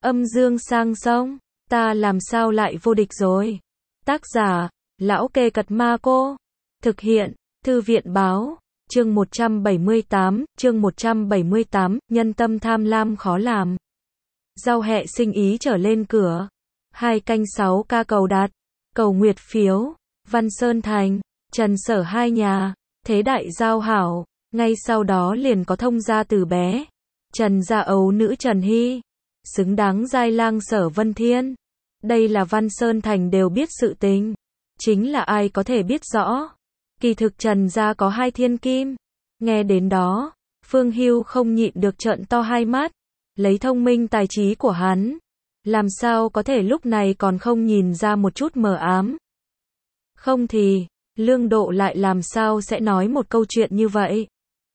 Âm dương sang sông, ta làm sao lại vô địch rồi. Tác giả, Lão Kê Cật Ma Cô. Thực hiện, Thư viện Báo. Chương 178, nhân tâm tham lam khó làm. Giao hẹ sinh ý trở lên cửa. 2 canh 6 ca cầu đạt. Cầu nguyệt phiếu. Văn Sơn Thành, Trần Sở hai nhà. Thế đại giao hảo. Ngay sau đó liền có thông gia từ bé. Trần gia ấu nữ Trần Hy. Xứng đáng giai lang Sở Vân Thiên. Đây là Văn Sơn Thành đều biết sự tình. Chính là ai có thể biết rõ. Kỳ thực Trần gia có 2 thiên kim. Nghe đến đó, Phương Hưu không nhịn được trợn to hai mắt. Lấy thông minh tài trí của hắn, làm sao có thể lúc này còn không nhìn ra một chút mờ ám. Không thì, Lương Độ lại làm sao sẽ nói một câu chuyện như vậy.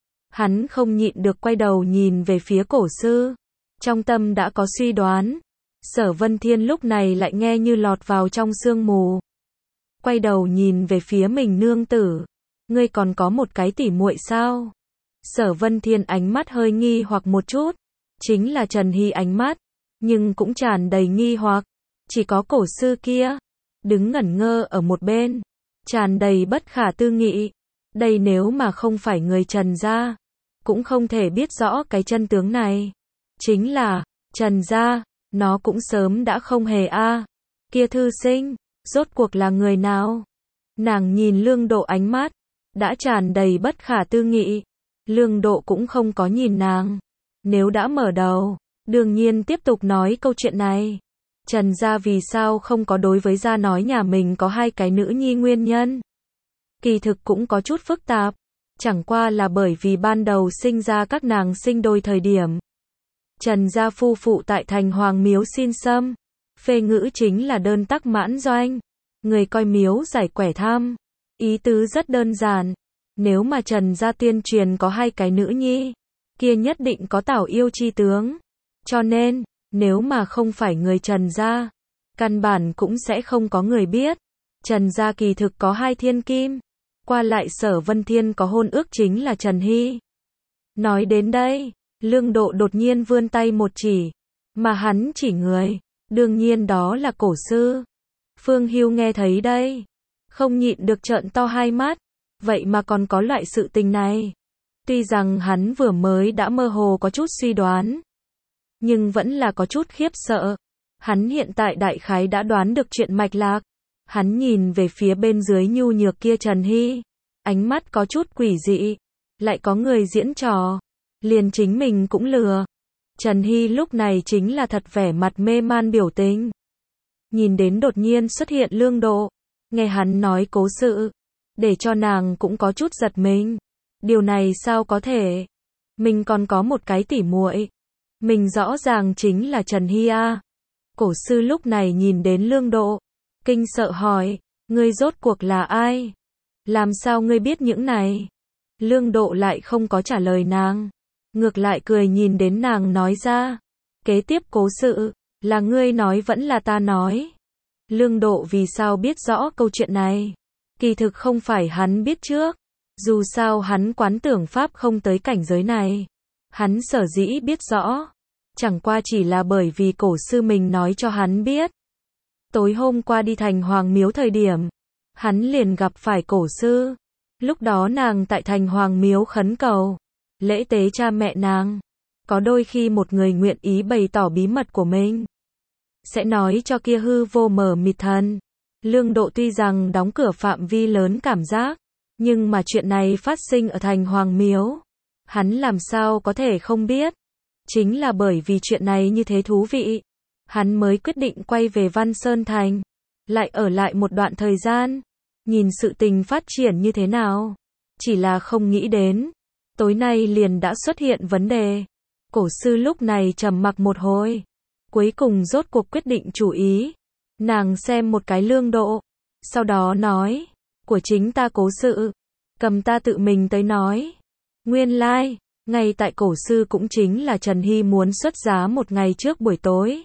Hắn không nhịn được quay đầu nhìn về phía cổ sư. Trong tâm đã có suy đoán. Sở Vân Thiên lúc này lại nghe như lọt vào trong sương mù. Quay đầu nhìn về phía mình nương tử. Ngươi còn có một cái tỉ muội sao? Sở Vân Thiên ánh mắt hơi nghi hoặc một chút. Chính là Trần Hy ánh mắt. Nhưng cũng tràn đầy nghi hoặc. Chỉ có cổ sư kia. Đứng ngẩn ngơ ở một bên. Tràn đầy bất khả tư nghị. Đây nếu mà không phải người Trần gia. Cũng không thể biết rõ cái chân tướng này. Chính là, Trần gia. Nó cũng sớm đã không hề Kia thư sinh, rốt cuộc là người nào? Nàng nhìn Lương Độ ánh mắt, đã tràn đầy bất khả tư nghị. Lương Độ cũng không có nhìn nàng. Nếu đã mở đầu, đương nhiên tiếp tục nói câu chuyện này. Trần gia vì sao không có đối với gia nói nhà mình có 2 cái nữ nhi nguyên nhân? Kỳ thực cũng có chút phức tạp. Chẳng qua là bởi vì ban đầu sinh ra các nàng sinh đôi thời điểm. Trần gia phu phụ tại thành Hoàng Miếu xin xâm. Phê ngữ chính là đơn tắc mãn doanh. Người coi miếu giải quẻ tham. Ý tứ rất đơn giản. Nếu mà Trần gia tiên truyền có 2 cái nữ nhi, kia nhất định có tảo yêu chi tướng. Cho nên, nếu mà không phải người Trần gia, căn bản cũng sẽ không có người biết. Trần gia kỳ thực có 2 thiên kim. Qua lại Sở Vân Thiên có hôn ước chính là Trần Hy. Nói đến đây, Lương Độ đột nhiên vươn tay một chỉ. Mà hắn chỉ người. Đương nhiên đó là cổ sư. Phương Hưu nghe thấy đây. Không nhịn được trợn to hai mắt. Vậy mà còn có loại sự tình này. Tuy rằng hắn vừa mới đã mơ hồ có chút suy đoán. Nhưng vẫn là có chút khiếp sợ. Hắn hiện tại đại khái đã đoán được chuyện mạch lạc. Hắn nhìn về phía bên dưới nhu nhược kia Trần Hy. Ánh mắt có chút quỷ dị. Lại có người diễn trò. Liền chính mình cũng lừa. Trần Hy lúc này chính là thật vẻ mặt mê man biểu tình. Nhìn đến đột nhiên xuất hiện Lương Độ. Nghe hắn nói cố sự. Để cho nàng cũng có chút giật mình. Điều này sao có thể? Mình còn có một cái tỉ muội. Mình rõ ràng chính là Trần Hy Cổ sư lúc này nhìn đến Lương Độ. Kinh sợ hỏi. Ngươi rốt cuộc là ai? Làm sao ngươi biết những này? Lương Độ lại không có trả lời nàng. Ngược lại cười nhìn đến nàng nói ra. Kế tiếp cố sự, là ngươi nói vẫn là ta nói. Lương Độ vì sao biết rõ câu chuyện này? Kỳ thực không phải hắn biết trước. Dù sao hắn quán tưởng pháp không tới cảnh giới này. Hắn sở dĩ biết rõ. Chẳng qua chỉ là bởi vì cổ sư mình nói cho hắn biết. Tối hôm qua đi thành Hoàng Miếu thời điểm. Hắn liền gặp phải cổ sư. Lúc đó nàng tại thành Hoàng Miếu khấn cầu. Lễ tế cha mẹ nàng. Có đôi khi một người nguyện ý bày tỏ bí mật của mình. Sẽ nói cho kia hư vô mờ mịt thần. Lương Độ tuy rằng đóng cửa phạm vi lớn cảm giác. Nhưng mà chuyện này phát sinh ở thành Hoàng Miếu. Hắn làm sao có thể không biết. Chính là bởi vì chuyện này như thế thú vị. Hắn mới quyết định quay về Văn Sơn Thành. Lại ở lại một đoạn thời gian. Nhìn sự tình phát triển như thế nào. Chỉ là không nghĩ đến. Tối nay liền đã xuất hiện vấn đề. Cổ sư lúc này trầm mặc một hồi. Cuối cùng rốt cuộc quyết định chủ ý. Nàng xem một cái Lương Độ. Sau đó nói. Của chính ta cố sự. Cầm ta tự mình tới nói. Nguyên lai, ngay tại cổ sư cũng chính là Trần Hy muốn xuất giá một ngày trước buổi tối.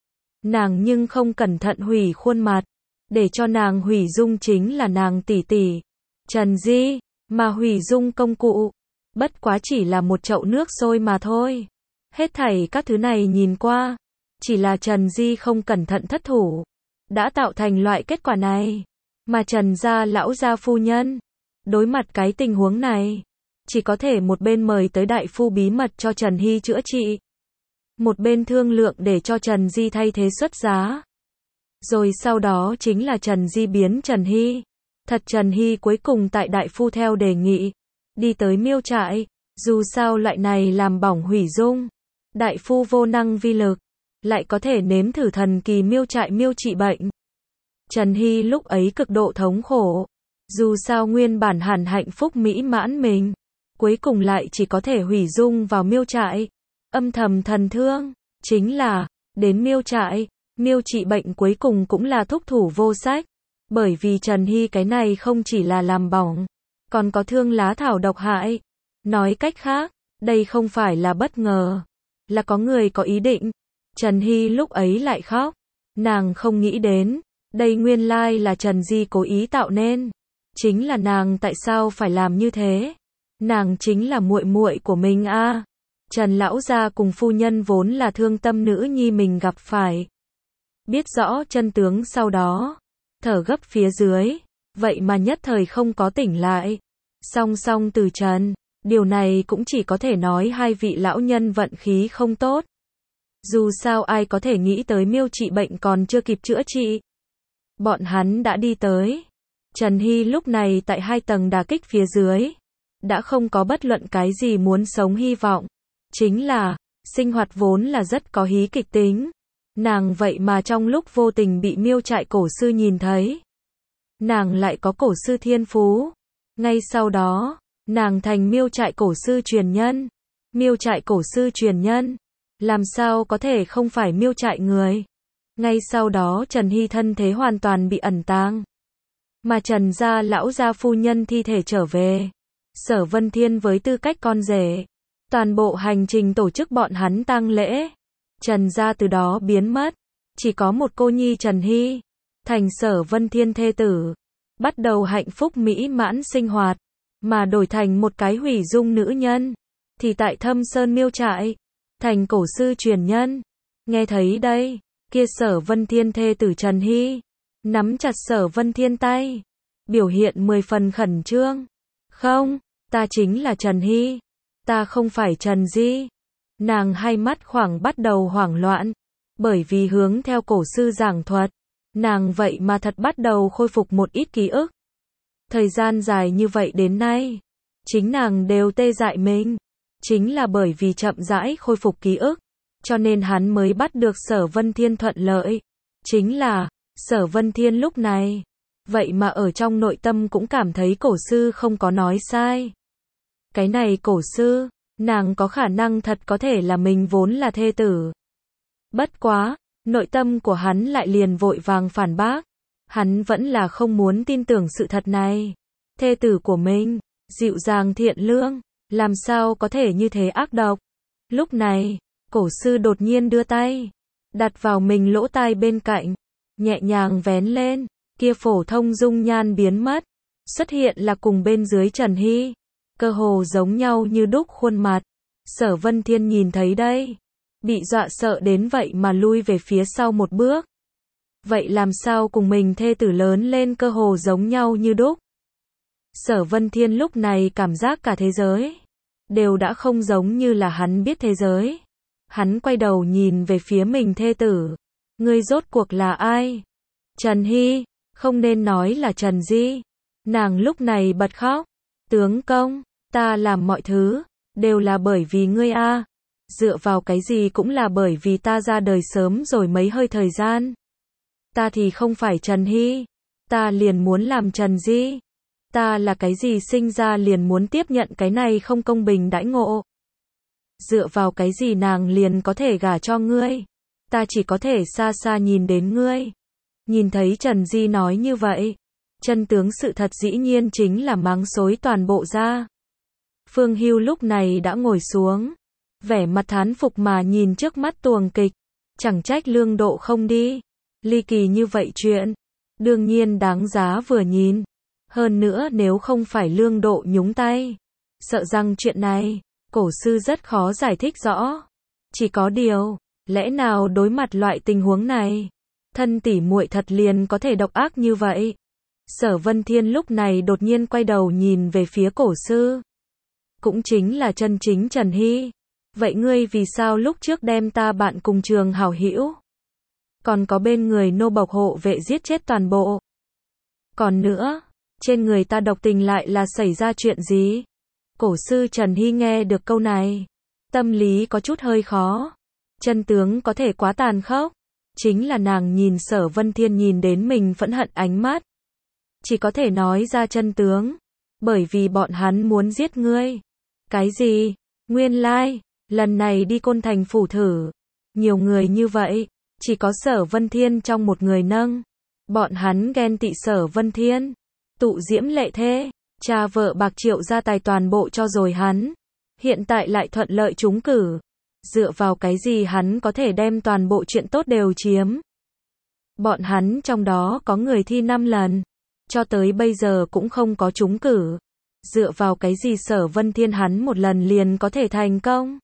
Nàng nhưng không cẩn thận hủy khuôn mặt. Để cho nàng hủy dung chính là nàng tỷ tỷ. Trần Di, mà hủy dung công cụ. Bất quá chỉ là một chậu nước sôi mà thôi. Hết thảy các thứ này nhìn qua. Chỉ là Trần Di không cẩn thận thất thủ, đã tạo thành loại kết quả này. Mà Trần gia lão gia phu nhân, đối mặt cái tình huống này, chỉ có thể một bên mời tới đại phu bí mật cho Trần Hy chữa trị, một bên thương lượng để cho Trần Di thay thế xuất giá. Rồi sau đó chính là Trần Di biến Trần Hy. Thật Trần Hy cuối cùng tại đại phu theo đề nghị, đi tới miêu trại, dù sao loại này làm bỏng hủy dung. Đại phu vô năng vi lực, lại có thể nếm thử thần kỳ miêu trại miêu trị bệnh. Trần Hy lúc ấy cực độ thống khổ, dù sao nguyên bản hẳn hạnh phúc mỹ mãn mình, cuối cùng lại chỉ có thể hủy dung vào miêu trại. Âm thầm thần thương, chính là, đến miêu trại, miêu trị bệnh cuối cùng cũng là thúc thủ vô sách. Bởi vì Trần Hy cái này không chỉ là làm bỏng, còn có thương lá thảo độc hại. Nói cách khác, đây không phải là bất ngờ, là có người có ý định. Trần Hy lúc ấy lại khóc, nàng không nghĩ đến, đây nguyên lai là Trần Di cố ý tạo nên. Chính là nàng tại sao phải làm như thế? Nàng chính là muội muội của mình a. Trần lão gia cùng phu nhân vốn là thương tâm nữ nhi mình gặp phải. Biết rõ chân tướng sau đó, thở gấp phía dưới, vậy mà nhất thời không có tỉnh lại. Song song từ trần, điều này cũng chỉ có thể nói hai vị lão nhân vận khí không tốt. Dù sao ai có thể nghĩ tới miêu trị bệnh còn chưa kịp chữa trị. Bọn hắn đã đi tới. Trần Hy lúc này tại 2 tầng đả kích phía dưới, đã không có bất luận cái gì muốn sống hy vọng. Chính là, sinh hoạt vốn là rất có hí kịch tính. Nàng vậy mà trong lúc vô tình bị miêu trại cổ sư nhìn thấy. Nàng lại có cổ sư thiên phú. Ngay sau đó, nàng thành miêu trại cổ sư truyền nhân. Miêu trại cổ sư truyền nhân, làm sao có thể không phải miêu trại người. Ngay sau đó Trần Hy thân thế hoàn toàn bị ẩn tàng. Mà Trần gia lão gia phu nhân thi thể trở về. Sở Vân Thiên với tư cách con rể, toàn bộ hành trình tổ chức bọn hắn tang lễ. Trần gia từ đó biến mất, chỉ có một cô nhi Trần Hy, thành Sở Vân Thiên thê tử, bắt đầu hạnh phúc mỹ mãn sinh hoạt, mà đổi thành một cái hủy dung nữ nhân, thì tại Thâm Sơn miêu trại, thành cổ sư truyền nhân. Nghe thấy đây, kia Sở Vân Thiên thê tử Trần Hy, nắm chặt Sở Vân Thiên tay, biểu hiện 10 phần khẩn trương. Không, ta chính là Trần Hy, ta không phải Trần Di. Nàng hai mắt khoảng bắt đầu hoảng loạn, bởi vì hướng theo cổ sư giảng thuật, nàng vậy mà thật bắt đầu khôi phục một ít ký ức. Thời gian dài như vậy đến nay, chính nàng đều tê dại mình, chính là bởi vì chậm rãi khôi phục ký ức, cho nên hắn mới bắt được Sở Vân Thiên thuận lợi. Chính là, Sở Vân Thiên lúc này, vậy mà ở trong nội tâm cũng cảm thấy cổ sư không có nói sai. Cái này cổ sư, nàng có khả năng thật có thể là mình vốn là thê tử. Bất quá, nội tâm của hắn lại liền vội vàng phản bác. Hắn vẫn là không muốn tin tưởng sự thật này. Thê tử của mình, dịu dàng thiện lương, làm sao có thể như thế ác độc. Lúc này, cổ sư đột nhiên đưa tay, đặt vào mình lỗ tai bên cạnh, nhẹ nhàng vén lên, kia phổ thông dung nhan biến mất, xuất hiện là cùng bên dưới Trần Hy, cơ hồ giống nhau như đúc khuôn mặt. Sở Vân Thiên nhìn thấy đây, bị dọa sợ đến vậy mà lui về phía sau một bước. Vậy làm sao cùng mình thê tử lớn lên cơ hồ giống nhau như đúc. Sở Vân Thiên lúc này cảm giác cả thế giới đều đã không giống như là hắn biết thế giới. Hắn quay đầu nhìn về phía mình thê tử. Ngươi rốt cuộc là ai? Trần Hy, không nên nói là Trần Di. Nàng lúc này bật khóc. Tướng công, ta làm mọi thứ đều là bởi vì ngươi a. Dựa vào cái gì cũng là bởi vì ta ra đời sớm rồi mấy hơi thời gian. Ta thì không phải Trần Hy, ta liền muốn làm Trần Di. Ta là cái gì sinh ra liền muốn tiếp nhận cái này không công bình đãi ngộ. Dựa vào cái gì nàng liền có thể gả cho ngươi. Ta chỉ có thể xa xa nhìn đến ngươi. Nhìn thấy Trần Di nói như vậy, chân tướng sự thật dĩ nhiên chính là mắng xối toàn bộ ra. Phương Hưu lúc này đã ngồi xuống, vẻ mặt thán phục mà nhìn trước mắt tuồng kịch. Chẳng trách Lương Độ không đi. Ly kỳ như vậy chuyện, đương nhiên đáng giá vừa nhìn. Hơn nữa nếu không phải Lương Độ nhúng tay, sợ rằng chuyện này, cổ sư rất khó giải thích rõ. Chỉ có điều, Lẽ nào đối mặt loại tình huống này, thân tỉ muội thật liền có thể độc ác như vậy? Sở Vân Thiên lúc này đột nhiên quay đầu nhìn về phía cổ sư. Cũng chính là chân chính Trần Hy. Vậy ngươi vì sao lúc trước đem ta bạn cùng trường hảo hữu, còn có bên người nô bộc hộ vệ giết chết toàn bộ? Còn nữa, trên người ta độc tình lại là xảy ra chuyện gì? Cổ sư Trần Hy nghe được câu này, tâm lý có chút hơi khó. Chân tướng có thể quá tàn khốc. Chính là nàng nhìn Sở Vân Thiên nhìn đến mình phẫn hận ánh mắt. Chỉ có thể nói ra chân tướng. Bởi vì bọn hắn muốn giết ngươi. Cái gì? Nguyên lai, lần này đi Côn Thành phủ thử. Nhiều người như vậy, chỉ có Sở Vân Thiên trong một người nâng. Bọn hắn ghen tị Sở Vân Thiên. Tụ diễm lệ thế, cha vợ bạc triệu gia tài toàn bộ cho rồi hắn. Hiện tại lại thuận lợi trúng cử. Dựa vào cái gì hắn có thể đem toàn bộ chuyện tốt đều chiếm? Bọn hắn trong đó có người thi 5 lần, cho tới bây giờ cũng không có trúng cử. Dựa vào cái gì Sở Vân Thiên hắn một lần liền có thể thành công?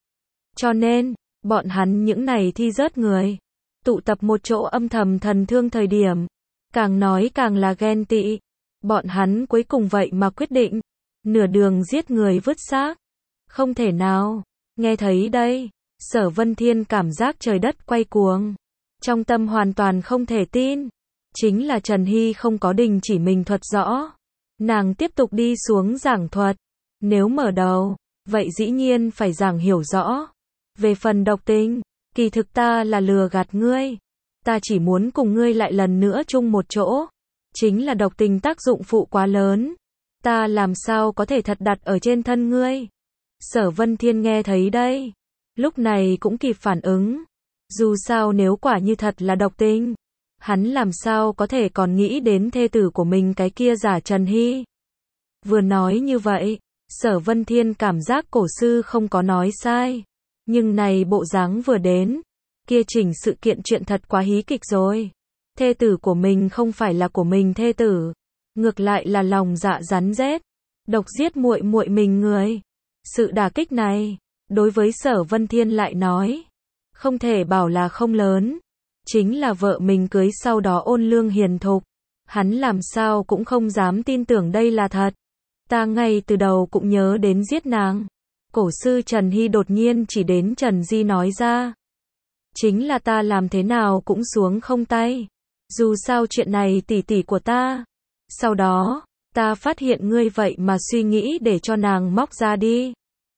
Cho nên, bọn hắn những này thi rớt người, tụ tập một chỗ âm thầm thần thương thời điểm, càng nói càng là ghen tị. Bọn hắn cuối cùng vậy mà quyết định, nửa đường giết người vứt xác. Không thể nào. Nghe thấy đây, Sở Vân Thiên cảm giác trời đất quay cuồng. Trong tâm hoàn toàn không thể tin. Chính là Trần Hy không có đình chỉ mình thuật rõ. Nàng tiếp tục đi xuống giảng thuật. Nếu mở đầu, vậy dĩ nhiên phải giảng hiểu rõ. Về phần độc tình, kỳ thực ta là lừa gạt ngươi. Ta chỉ muốn cùng ngươi lại lần nữa chung một chỗ. Chính là độc tình tác dụng phụ quá lớn. Ta làm sao có thể thật đặt ở trên thân ngươi? Sở Vân Thiên nghe thấy đây, lúc này cũng kịp phản ứng. Dù sao nếu quả như thật là độc tình, hắn làm sao có thể còn nghĩ đến thê tử của mình cái kia giả Trần Hy. Vừa nói như vậy, Sở Vân Thiên cảm giác cổ sư không có nói sai. Nhưng này bộ dáng vừa đến, kia chỉnh sự kiện chuyện thật quá hí kịch rồi. Thê tử của mình không phải là của mình thê tử, ngược lại là lòng dạ rắn rết, độc giết muội muội mình người. Sự đả kích này, đối với Sở Vân Thiên lại nói, không thể bảo là không lớn. Chính là vợ mình cưới sau đó ôn lương hiền thục. Hắn làm sao cũng không dám tin tưởng đây là thật. Ta ngay từ đầu cũng nhớ đến giết nàng. Cổ sư Trần Hy đột nhiên chỉ đến Trần Di nói ra. Chính là ta làm thế nào cũng xuống không tay. Dù sao chuyện này tỷ tỷ của ta. Sau đó, ta phát hiện ngươi vậy mà suy nghĩ để cho nàng móc ra đi.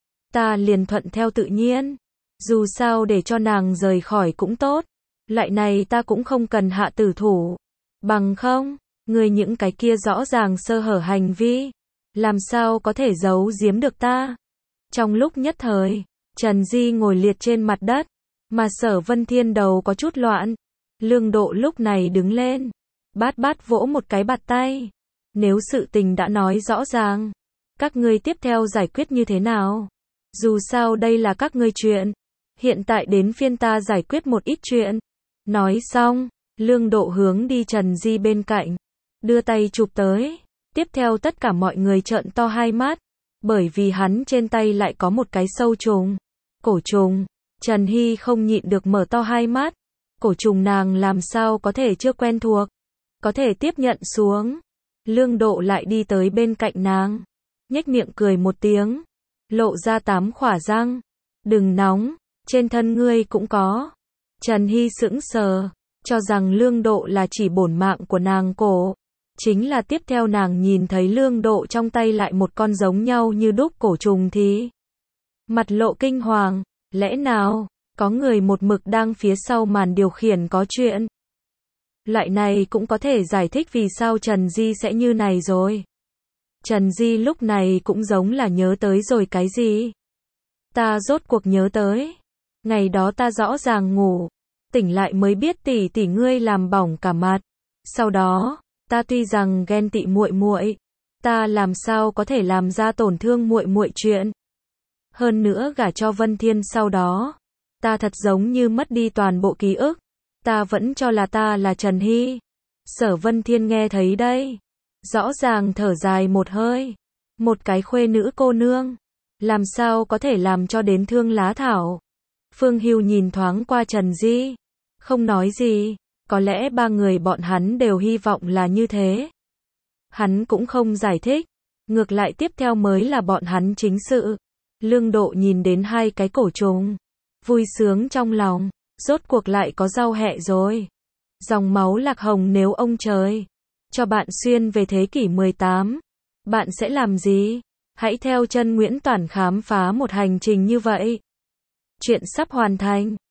Ta liền thuận theo tự nhiên. Dù sao để cho nàng rời khỏi cũng tốt. Lại này ta cũng không cần hạ tử thủ. Bằng không, ngươi những cái kia rõ ràng sơ hở hành vi. Làm sao có thể giấu giếm được ta? Trong lúc nhất thời, Trần Di ngồi liệt trên mặt đất. Mà Sở Vân Thiên đầu có chút loạn. Lương Độ lúc này đứng lên. Bát bát vỗ một cái bạt tay. Nếu sự tình đã nói rõ ràng, các ngươi tiếp theo giải quyết như thế nào? Dù sao đây là các ngươi chuyện. Hiện tại đến phiên ta giải quyết một ít chuyện. Nói xong, Lương Độ hướng đi Trần Di bên cạnh. Đưa tay chụp tới. Tiếp theo tất cả mọi người trợn to hai mắt. Bởi vì hắn trên tay lại có một cái sâu trùng. Cổ trùng. Trần Hy không nhịn được mở to hai mắt. Cổ trùng nàng làm sao có thể chưa quen thuộc. Có thể tiếp nhận xuống. Lương Độ lại đi tới bên cạnh nàng. Nhếch miệng cười một tiếng. Lộ ra 8 khỏa răng. Đừng nóng. Trên thân ngươi cũng có. Trần Hy sững sờ. Cho rằng Lương Độ là chỉ bổn mạng của nàng cổ. Chính là tiếp theo nàng nhìn thấy Lương Độ trong tay lại một con giống nhau như đúc cổ trùng thì mặt lộ kinh hoàng. Lẽ nào, có người một mực đang phía sau màn điều khiển có chuyện? Loại này cũng có thể giải thích vì sao Trần Di sẽ như này rồi. Trần Di lúc này cũng giống là nhớ tới rồi cái gì. Ta rốt cuộc nhớ tới. Ngày đó ta rõ ràng ngủ. Tỉnh lại mới biết tỷ tỷ ngươi làm bỏng cả mặt. Sau đó, ta tuy rằng ghen tị muội muội, ta làm sao có thể làm ra tổn thương muội muội chuyện. Hơn nữa gả cho Vân Thiên sau đó, ta thật giống như mất đi toàn bộ ký ức. Ta vẫn cho là ta là Trần Hy. Sở Vân Thiên nghe thấy đây, rõ ràng thở dài một hơi. Một cái khuê nữ cô nương, làm sao có thể làm cho đến thương lá thảo. Phương Hưu nhìn thoáng qua Trần Di, không nói gì, có lẽ ba người bọn hắn đều hy vọng là như thế. Hắn cũng không giải thích, ngược lại tiếp theo mới là bọn hắn chính sự. Lương Độ nhìn đến hai cái cổ trùng, vui sướng trong lòng, rốt cuộc lại có rau hẹ rồi. Dòng máu Lạc Hồng nếu ông trời cho bạn xuyên về thế kỷ 18, bạn sẽ làm gì? Hãy theo chân Nguyễn Toản khám phá một hành trình như vậy. Chuyện sắp hoàn thành.